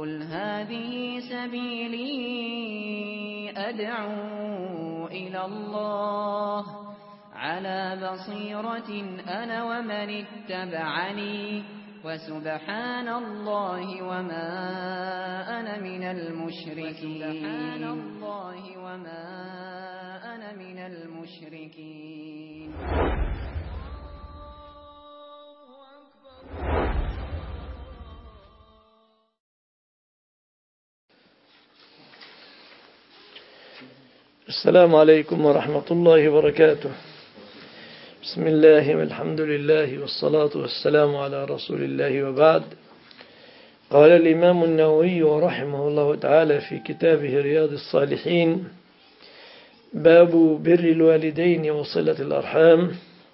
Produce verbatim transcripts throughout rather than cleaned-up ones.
قل هذه سبيلي أدعو إلى الله على بصيرة أنا ومن اتبعني وسبحان الله وما أنا من المشركين سبحان الله وما أنا من المشركين. السلام عليكم ورحمة الله وبركاته. بسم الله والحمد لله والصلاة والسلام على رسول الله وبعد. قال الإمام النووي رحمه الله تعالى في كتابه رياض الصالحين: باب بر الوالدين وصلة الأرحام.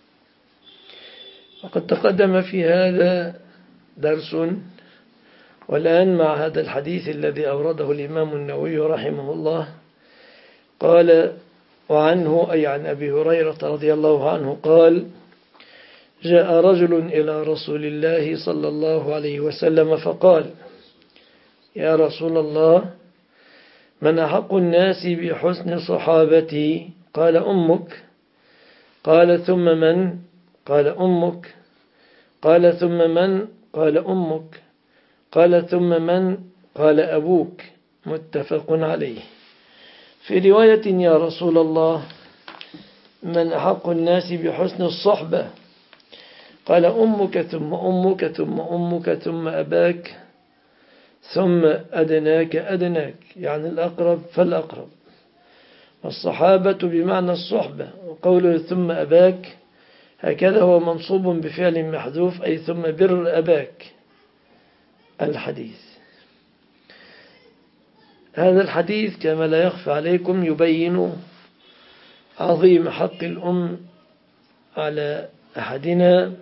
وقد تقدم في هذا درس، والآن مع هذا الحديث الذي أورده الإمام النووي رحمه الله قال: وعنه أي عن أبي هريرة رضي الله عنه قال: جاء رجل إلى رسول الله صلى الله عليه وسلم فقال: يا رسول الله، من أحق الناس بحسن صحابتي؟ قال: أمك. قال: ثم من؟ قال: أمك. قال: ثم من؟ قال: أمك. قال: ثم من؟ قال: أبوك. متفق عليه. في رواية: يا رسول الله، من أحق الناس بحسن الصحبة؟ قال: أمك ثم أمك ثم أمك ثم أباك ثم أدناك أدناك، يعني الأقرب فالأقرب. والصحابة بمعنى الصحبة. وقوله ثم أباك هكذا هو منصوب بفعل محذوف، أي ثم بر أباك. الحديث هذا الحديث كما لا يخفى عليكم يبين عظيم حق الأم على أحدنا،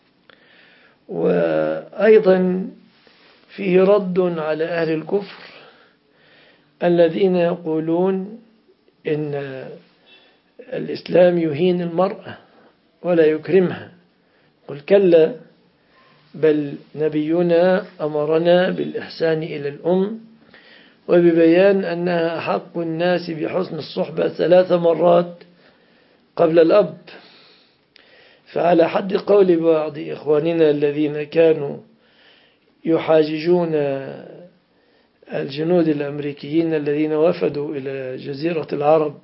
وأيضا فيه رد على أهل الكفر الذين يقولون إن الإسلام يهين المرأة ولا يكرمها. قل كلا، بل نبينا أمرنا بالإحسان إلى الأم وببيان أنها حق الناس بحسن الصحبة ثلاث مرات قبل الأب. فعلى حد قول بعض إخواننا الذين كانوا يحاججون الجنود الأمريكيين الذين وفدوا إلى جزيرة العرب،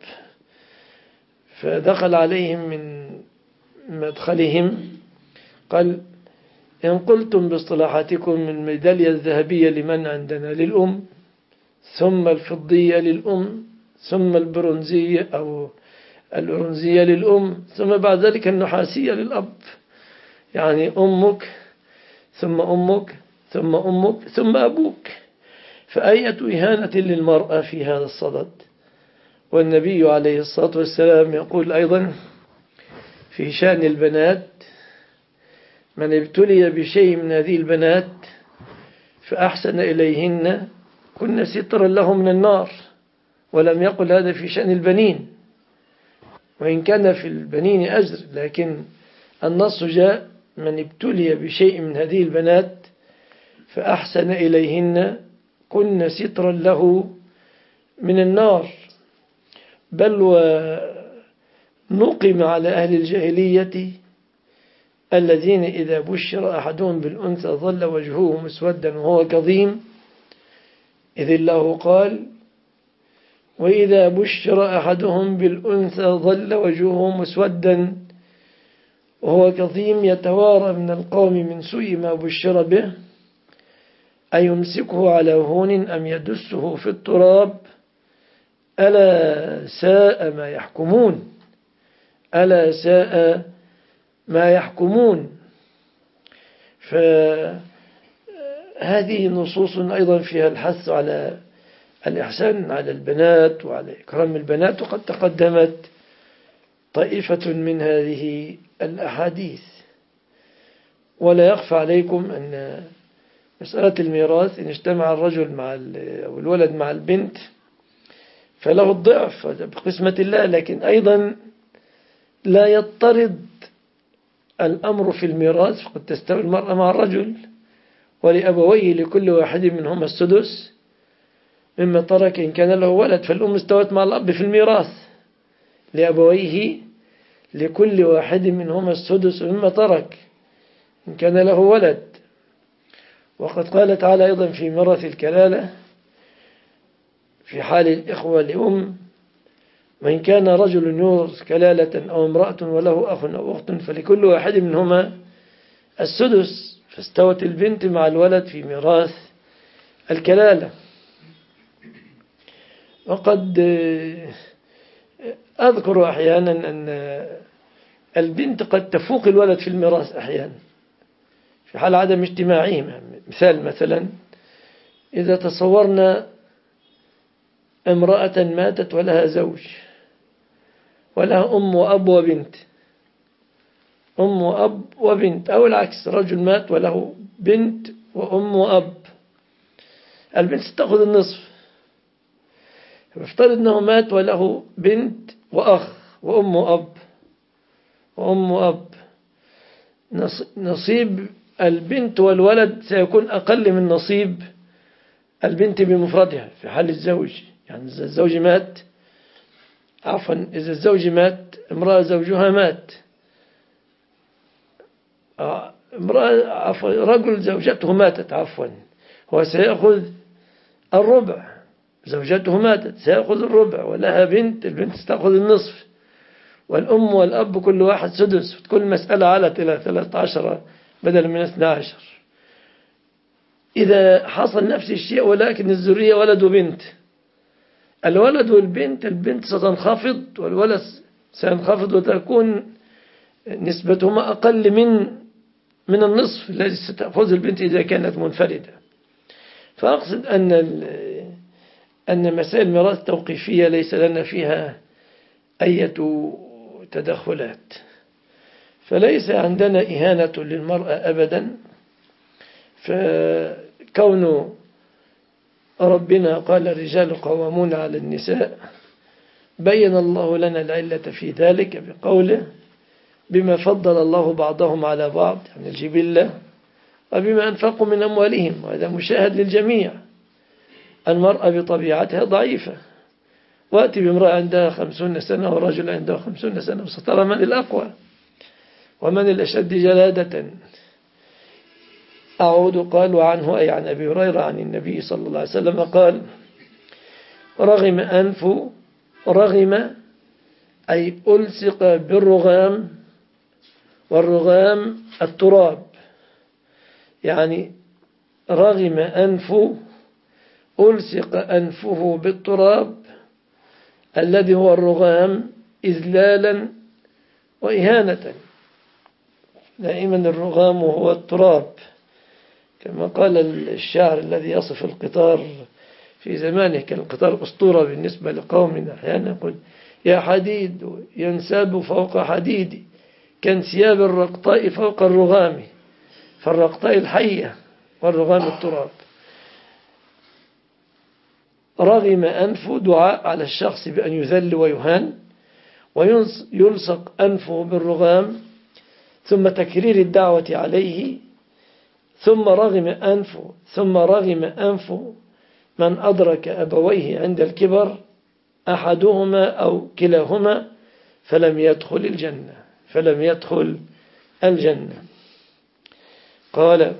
فدخل عليهم من مدخلهم قال: إن قلتم باصطلاحاتكم من ميدالية الذهبية لمن عندنا؟ للأم، ثم الفضية للأم، ثم البرونزية أو الأرنزية للأم، ثم بعد ذلك النحاسية للأب. يعني أمك ثم أمك ثم أمك ثم أبوك. فأية إهانة للمرأة في هذا الصدد. والنبي عليه الصلاة والسلام يقول أيضا في شأن البنات: من ابتلي بشيء من هذه البنات فأحسن إليهن كن سترا له من النار. ولم يقل هذا في شأن البنين، وإن كان في البنين أجر، لكن النص جاء: من ابتلي بشيء من هذه البنات فأحسن إليهن كن سترا له من النار. بل ونقم على أهل الجاهلية الذين إذا بشر أحدهم بالأنثى ظل وجهه مسودا وهو كظيم، إذ الله قال: وإذا بشر أحدهم بالأنثى ظل وجهه مسودا وهو كظيم يتوارى من القوم من سوء ما بشر به أيمسكه على هون أم يدسه في التراب ألا ساء ما يحكمون. ألا ساء ما يحكمون. فهذه نصوص أيضا فيها الحث على الإحسان على البنات وعلى إكرام البنات، وقد تقدمت طائفة من هذه الأحاديث. ولا يخفى عليكم أن مسألة الميراث إن اجتمع الرجل مع أو الولد مع البنت فله الضعف بقسمة الله، لكن أيضا لا يضطرد الأمر في الميراث. فقد تستوي المرأة مع الرجل ولأبويه لكل واحد منهما السدس مما ترك إن كان له ولد، فالأم استوت مع الأب في الميراث. لأبويه لكل واحد منهما السدس مما ترك إن كان له ولد. وقد قال تعالى أيضا في ميراث الكلالة في حال الإخوة لأم: وإن كان رجل يورث كلالة أو امرأة وله أخ أو أخت فلكل واحد منهما السدس، فاستوت البنت مع الولد في ميراث الكلالة. وقد أذكر أحيانا أن البنت قد تفوق الولد في الميراث أحيانا في حال عدم اجتماعهما. مثال مثلا إذا تصورنا امرأة ماتت ولها زوج ولها أم وأب وبنت، أم وأب وبنت، أو العكس، رجل مات وله بنت وأم وأب، البنت ستأخذ النصف. افترض أنه مات وله بنت وأخ وأم وأب وأم وأب، نصيب البنت والولد سيكون أقل من نصيب البنت بمفردها في حال الزوج. يعني إذا الزوج مات عفوا إذا الزوج مات امرأة زوجها مات امرأة عفوا رجل زوجته ماتت عفوا هو سيأخذ الربع، زوجته ماتت سيأخذ الربع، ولها بنت، البنت ستأخذ النصف، والأم والأب كل واحد سدس، كل مسألة علت إلى ثلاثة عشر بدل من اثنى عشر. إذا حصل نفس الشيء ولكن الذرية ولد وبنت، الولد والبنت، البنت ستنخفض والولد سينخفض وتكون نسبتهما أقل من من النصف الذي ستأخذ البنت إذا كانت منفردة. فأقصد أن أن مسائل الميراث توقيفية ليس لنا فيها أي تدخلات، فليس عندنا إهانة للمرأة أبدا. فكون ربنا قال الرجال قوامون على النساء بين الله لنا العلة في ذلك بقوله: بما فضل الله بعضهم على بعض، يعني الجبلة، وبما أنفقوا من أموالهم، وهذا مشاهد للجميع. المرأة بطبيعتها ضعيفة، وأتي بامرأة عندها خمسون سنة ورجل عنده خمسون سنة وسترى من الأقوى ومن الأشد جلادة. أعود قال: وعنه أي عن أبي هريرة عن النبي صلى الله عليه وسلم قال: رغم أنف، رغم أي ألصق بالرغام، والرغام التراب، يعني رغم أنف ألصق أنفه بالتراب الذي هو الرغام إذلالا وإهانة. دائما الرغام هو التراب، كما قال الشاعر الذي يصف القطار في زمانه، كان القطار أسطورة بالنسبة لقومنا، أحيانا يقول: يا حديد ينساب فوق حديدي كانسياب الرقطاء فوق الرغام، فالرقطاء الحية والرغام التراب. رغم أنفه دعاء على الشخص بأن يذل ويهان، ويلصق أنفه بالرغام، ثم تكرير الدعوة عليه، ثم رغم أنفه ثم رغم أنفه من أدرك أبويه عند الكبر أحدهما أو كلاهما فلم يدخل الجنة فلم يدخل الجنة. قال: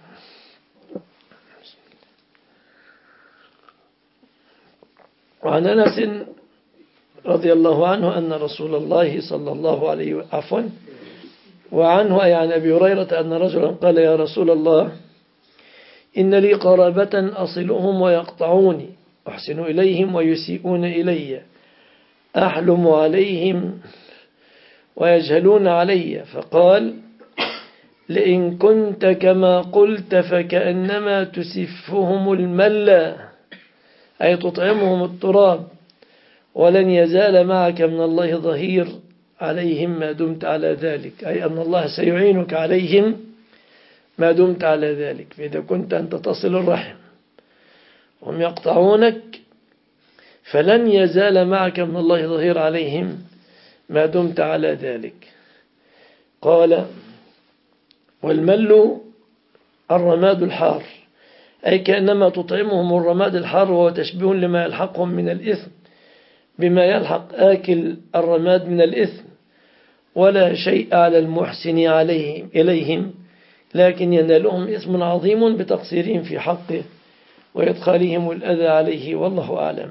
وعن أنس رضي الله عنه أن رسول الله صلى الله عليه وسلم عفوا وعنه أي عن أبي هريرة أن رجلا قال: يا رسول الله، إن لي قرابة أصلهم ويقطعوني، أحسن إليهم ويسيئون إلي، أحلم عليهم ويجهلون علي. فقال: لئن كنت كما قلت فكأنما تسفهم الملا، أي تطعمهم التراب، ولن يزال معك من الله ظهير عليهم ما دمت على ذلك، أي أن الله سيعينك عليهم ما دمت على ذلك. فإذا كنت أنت تصل الرحم هم يقطعونك فلن يزال معك من الله ظهير عليهم ما دمت على ذلك. قال: والمل الرماد الحار، أي كأنما تطعمهم الرماد الحار، وهو تشبيه لما يلحقهم من الإثم بما يلحق آكل الرماد من الإثم، ولا شيء على المحسن عليهم إليهم، لكن ينالهم إثم عظيم بتقصيرهم في حقه وإدخالهم الأذى عليه، والله أعلم.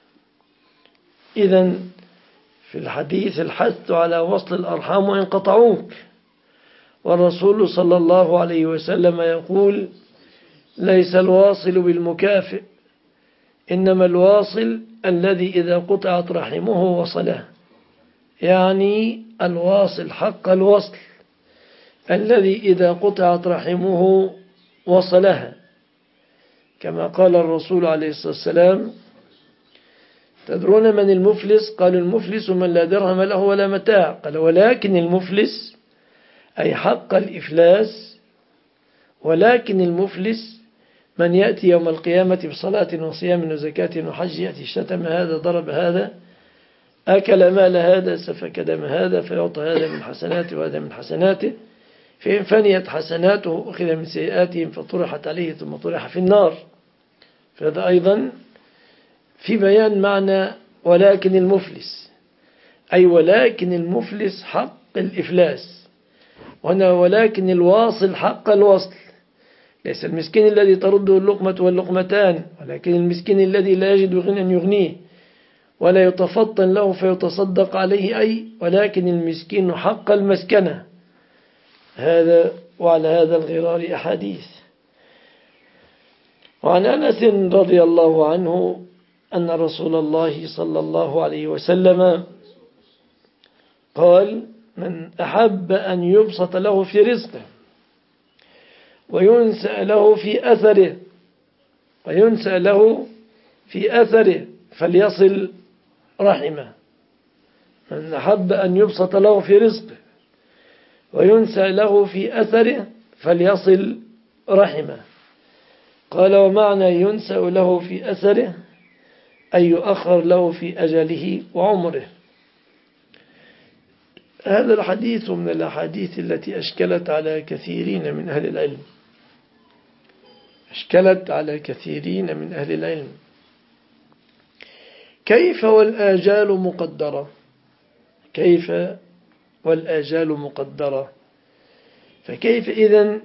إذن في الحديث الحث على وصل الأرحام وإن قطعوك، والرسول صلى الله عليه وسلم يقول: ليس الواصل بالمكافئ، إنما الواصل الذي إذا قطعت رحمه وصله، يعني الواصل حق الوصل الذي إذا قطعت رحمه وصلها، كما قال الرسول عليه الصلاة والسلام: تدرون من المفلس؟ قالوا: المفلس من لا درهم له ولا متاع. قال: ولكن المفلس أي حق الإفلاس، ولكن المفلس من يأتي يوم القيامة بصلاة وصيام وزكاة وحج، يأتي شتم هذا، ضرب هذا، أكل مال هذا، سفك دم هذا، فيعطى هذا من حسناته وهذا من حسناته، فإن فنيت حسناته أخذ من سيئاتهم فطرحت عليه ثم طرح في النار. فهذا أيضا في بيان معنى ولكن المفلس، أي ولكن المفلس حق الإفلاس، وهنا ولكن الواصل حق الوصل، ليس المسكين الذي ترده اللقمة واللقمتان، ولكن المسكين الذي لا يجد غنى يغنيه ولا يتفطن له فيتصدق عليه، أي ولكن المسكين حق المسكنة. هذا وعلى هذا الغرار أحاديث. وعن أنس رضي الله عنه أن رسول الله صلى الله عليه وسلم قال: من أحب أن يبسط له في رزقه وينسأ له في أثره وينسأ له في أثره فليصل رحمه. من أحب أن يبسط له في رزقه وينسأ له في أثره فليصل رحمه. قال: ومعنى ينسأ له في أثره أي يؤخر له في أجله وعمره. هذا الحديث من الأحاديث التي أشكلت على كثيرين من أهل العلم أشكلت على كثيرين من أهل العلم كيف والآجال مقدرة كيف والآجال مقدرة فكيف إذن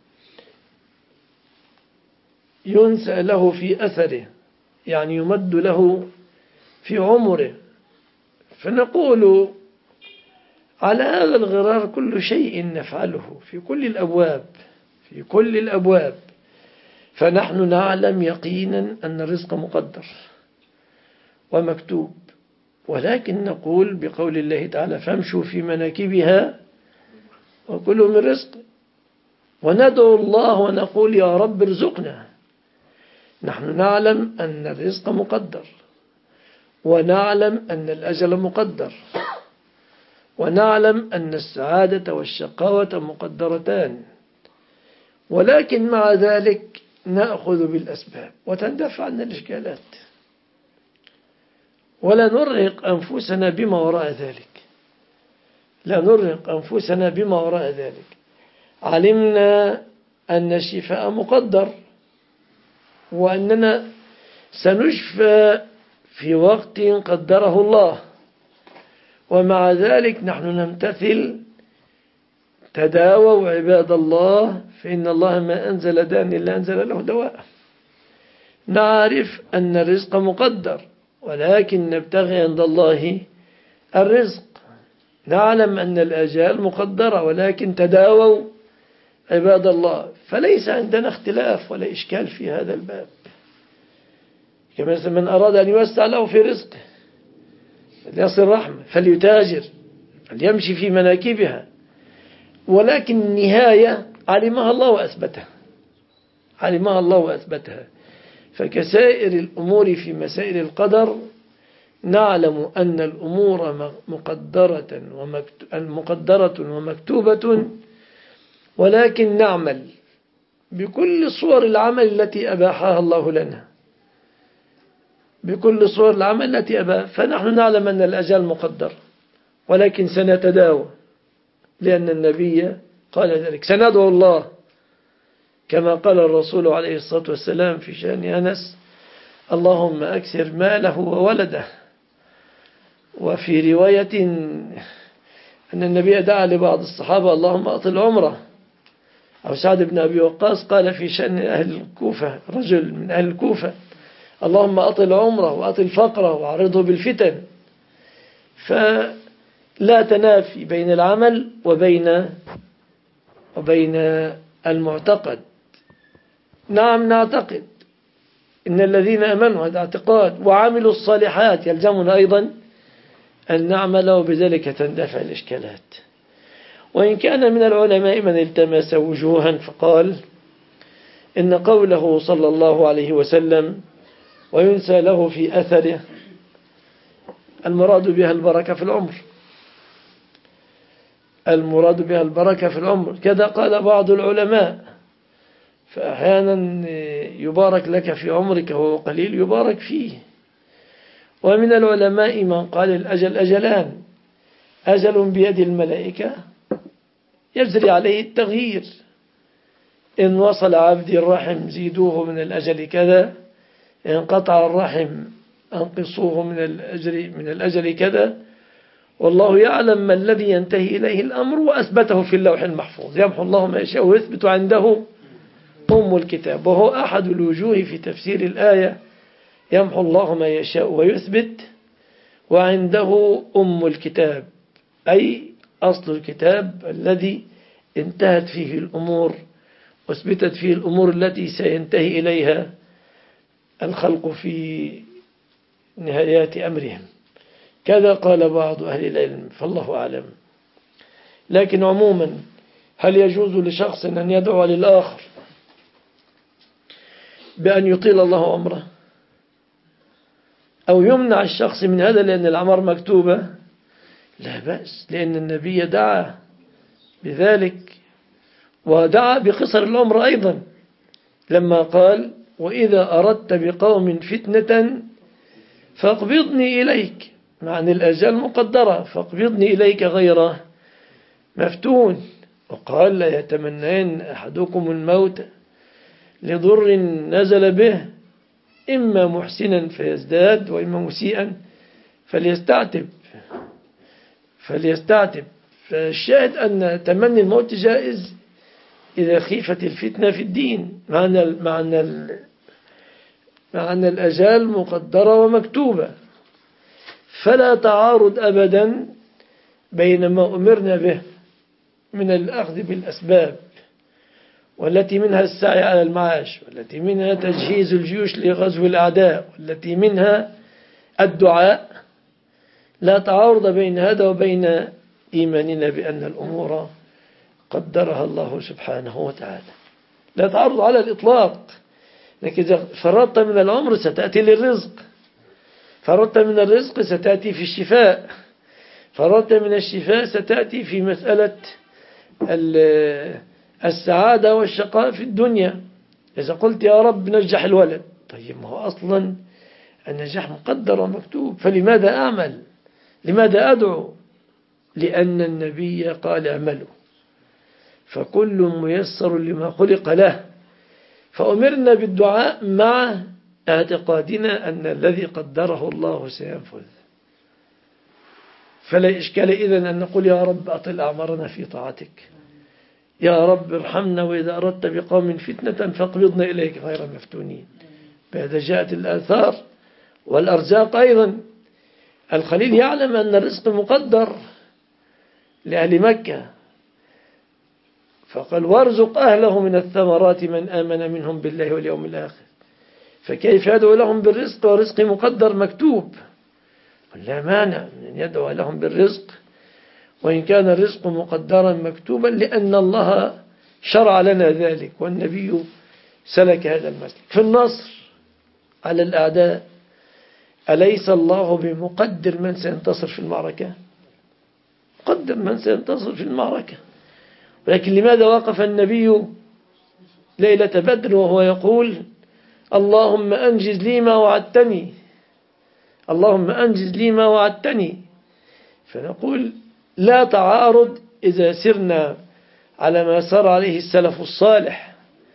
ينسأ له في أثره، يعني يمد له في عمره. فنقول على هذا الغرار كل شيء نفعله في كل الأبواب في كل الأبواب فنحن نعلم يقينا أن الرزق مقدر ومكتوب، ولكن نقول بقول الله تعالى: فامشوا في مناكبها وكلوا من رزق، وندعو الله ونقول: يا رب ارزقنا. نحن نعلم أن الرزق مقدر، ونعلم أن الأجل مقدر، ونعلم أن السعادة والشقاوة مقدرتان، ولكن مع ذلك نأخذ بالأسباب وتندفع عنا الإشكالات، ولا نرهق أنفسنا بما وراء ذلك لا نرهق أنفسنا بما وراء ذلك. علمنا أن الشفاء مقدر، وأننا سنشفى في وقت قدره الله، ومع ذلك نحن نمتثل: تداووا عباد الله فإن الله ما أنزل داء إلا أنزل له دواء. نعرف أن الرزق مقدر، ولكن نبتغي عند الله الرزق. نعلم أن الآجال مقدرة، ولكن تداووا عباد الله. فليس عندنا اختلاف ولا إشكال في هذا الباب. كما من أراد أن يوسع له في رزقه فليصل رحمه، فليتاجر، فليمشي في مناكبها، ولكن النهاية علمها الله وأثبتها علمها الله وأثبتها. فكسائر الأمور في مسائل القدر نعلم أن الأمور مقدرة مقدرة ومكتوبة، ولكن نعمل بكل صور العمل التي أباحها الله لنا بكل صور العمل التي أباحها. فنحن نعلم أن الأجال مقدر، ولكن سنتداوى، لأن النبي قال ذلك: سندعو الله كما قال الرسول عليه الصلاة والسلام في شأن أنس: اللهم أكثر ماله وولده. وفي رواية أن النبي دعا لبعض الصحابة: اللهم أطل عمره. أو سعد بن أبي وقاص قال في شأن أهل الكوفة، رجل من أهل الكوفة: اللهم أطل عمره وأطل فقره وعرضه بالفتن. فلا تنافي بين العمل وبين وبين المعتقد. نعم نعتقد إن الذين أمنوا هذا اعتقاد وعملوا الصالحات يلزمنا أيضا أن نعمل، وبذلك تندفع الإشكالات. وإن كان من العلماء من التمس وجوها فقال إن قوله صلى الله عليه وسلم: وينسى له في أثره، المراد بها البركة في العمر، المراد بها البركة في العمر. كذا قال بعض العلماء، فأحيانا يبارك لك في عمرك وهو قليل يبارك فيه. ومن العلماء من قال الأجل أجلان: أجل بيد الملائكة يجري عليه التغيير، إن وصل عبدي الرحم زيدوه من الأجل كذا، إن قطع الرحم أنقصوه من الأجل من الأجل كذا، والله يعلم ما الذي ينتهي إليه الأمر، وأثبته في اللوح المحفوظ. يمحو الله ما يشاء ويثبت عنده أم الكتاب. وهو أحد الوجوه في تفسير الآية: يمحو الله ما يشاء ويثبت وعنده أم الكتاب، أي أصل الكتاب الذي انتهت فيه الأمور، واثبتت فيه الأمور التي سينتهي إليها الخلق في نهايات أمرهم. كذا قال بعض أهل العلم، فالله أعلم. لكن عموما، هل يجوز لشخص أن يدعو للآخر بأن يطيل الله عمره، أو يمنع الشخص من هذا لأن الأعمار مكتوبة؟ لا بأس، لأن النبي دعا بذلك، ودعا بقصر العمر أيضا لما قال: وإذا أردت بقوم فتنة فاقبضني إليك، مع أن الأجال مقدرة، فاقبضني إليك غير مفتون. وقال: لا يتمنين أحدكم الموت لضر نزل به، إما محسنا فيزداد وإما مسيئا فليستعتب فليستعتب فالشاهد أن تمني الموت جائز إذا خيفت الفتنة في الدين، مع أن مع أن مع أن الأجال مقدرة ومكتوبة. فلا تعارض أبدا بين ما أمرنا به من الأخذ بالأسباب، والتي منها السعي على المعاش، والتي منها تجهيز الجيوش لغزو الأعداء، والتي منها الدعاء. لا تعارض بين هذا وبين إيماننا بأن الأمور قدرها الله سبحانه وتعالى، لا تعارض على الإطلاق. لكن إذا فرطت من العمر ستأتي للرزق، فرطت من الرزق ستأتي في الشفاء، فرطت من الشفاء ستأتي في مسألة السعادة والشقاء في الدنيا. إذا قلت يا رب نجح الولد، طيب ما هو أصلا النجاح مقدر ومكتوب، فلماذا أعمل؟ لماذا أدعو؟ لأن النبي قال: اعملوا فكل ميسر لما خلق له. فأمرنا بالدعاء مع اعتقادنا أن الذي قدره الله سينفذ. فلا إشكال إذن أن نقول: يا رب أطل أعمارنا في طاعتك، يا رب ارحمنا، وإذا أردت بقوم فتنة فاقبضنا إليك غير مفتونين. بعد جاءت الآثار والأرزاق أيضا. الخليل يعلم أن الرزق مقدر لأهل مكة، فقال: وارزق أهله من الثمرات من آمن منهم بالله واليوم الآخر. فكيف يدعو لهم بالرزق ورزق مقدر مكتوب؟ لا مانع من أن يدعو لهم بالرزق وإن كان الرزق مقدرا مكتوبا، لأن الله شرع لنا ذلك، والنبي سلك هذا المسلك. في النصر على الأعداء، أليس الله بمقدر من سينتصر في المعركة؟ قدر من سينتصر في المعركة. ولكن لماذا وقف النبي ليلة بدر وهو يقول: اللهم أنجز لي ما وعدتني، اللهم أنجز لي ما وعدتني؟ فنقول: لا تعارض إذا سرنا على ما سار عليه السلف الصالح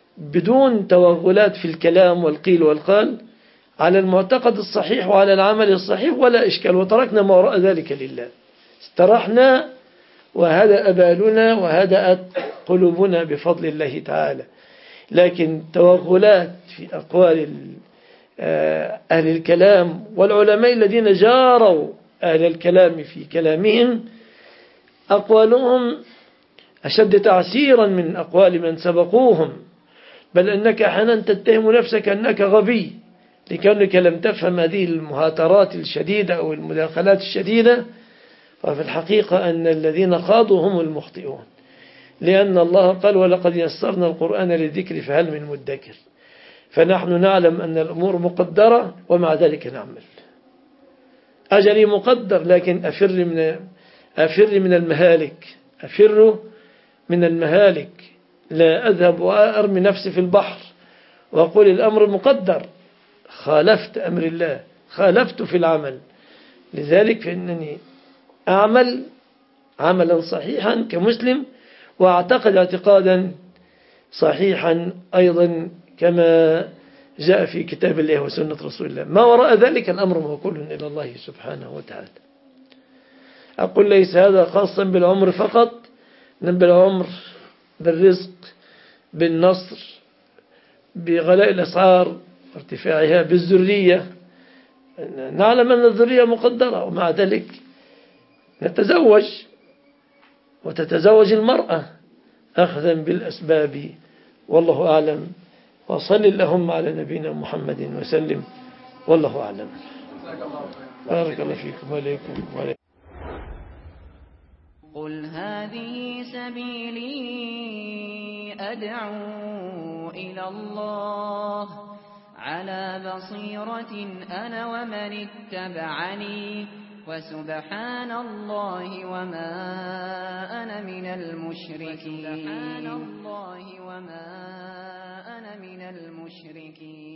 بدون توغلات في الكلام والقيل والقال على المعتقد الصحيح وعلى العمل الصحيح ولا إشكال، وتركنا ما وراء ذلك لله. استرحنا وهدأ بالنا وهدأت قلوبنا بفضل الله تعالى. لكن توغلات في أقوال أهل الكلام والعلماء الذين جاروا أهل الكلام في كلامهم أقوالهم أشد تعسيرا من أقوال من سبقوهم، بل أنك أحيانا تتهم نفسك أنك غبي لكونك لم تفهم هذه المهاترات الشديدة أو المداخلات الشديدة. وفي الحقيقة أن الذين خاضوا هم المخطئون، لأن الله قال ولقد يسرنا القرآن للذكر فهل من مدكر. فنحن نعلم أن الأمور مقدرة ومع ذلك نعمل. أجلي مقدر لكن أفر من أفر من المهالك أفر من المهالك لا أذهب وأرمي نفسي في البحر وأقول الأمر مقدر. خالفت أمر الله، خالفت في العمل. لذلك فإنني أعمل عملا صحيحا كمسلم، وأعتقد اعتقادا صحيحا أيضا كما جاء في كتاب الله وسنة رسول الله. ما وراء ذلك الأمر موكول إلى الله سبحانه وتعالى. أقول ليس هذا خاصا بالعمر فقط، بالعمر، بالرزق، بالنصر، بغلاء الأسعار ارتفاعها، بالذرية. نعلم أن الذرية مقدرة ومع ذلك نتزوج، وتتزوج المرأة أخذا بالأسباب. والله أعلم، وصل اللهم على نبينا محمد وسلم، والله أعلم. بارك الله فيكم وعليكم وعليكم. قل هذه سبيلي أدعو إلى الله على بصيرة أنا ومن اتبعني وسبحان الله وما أنا من المشركين. سبحان الله وما أنا من المشركين.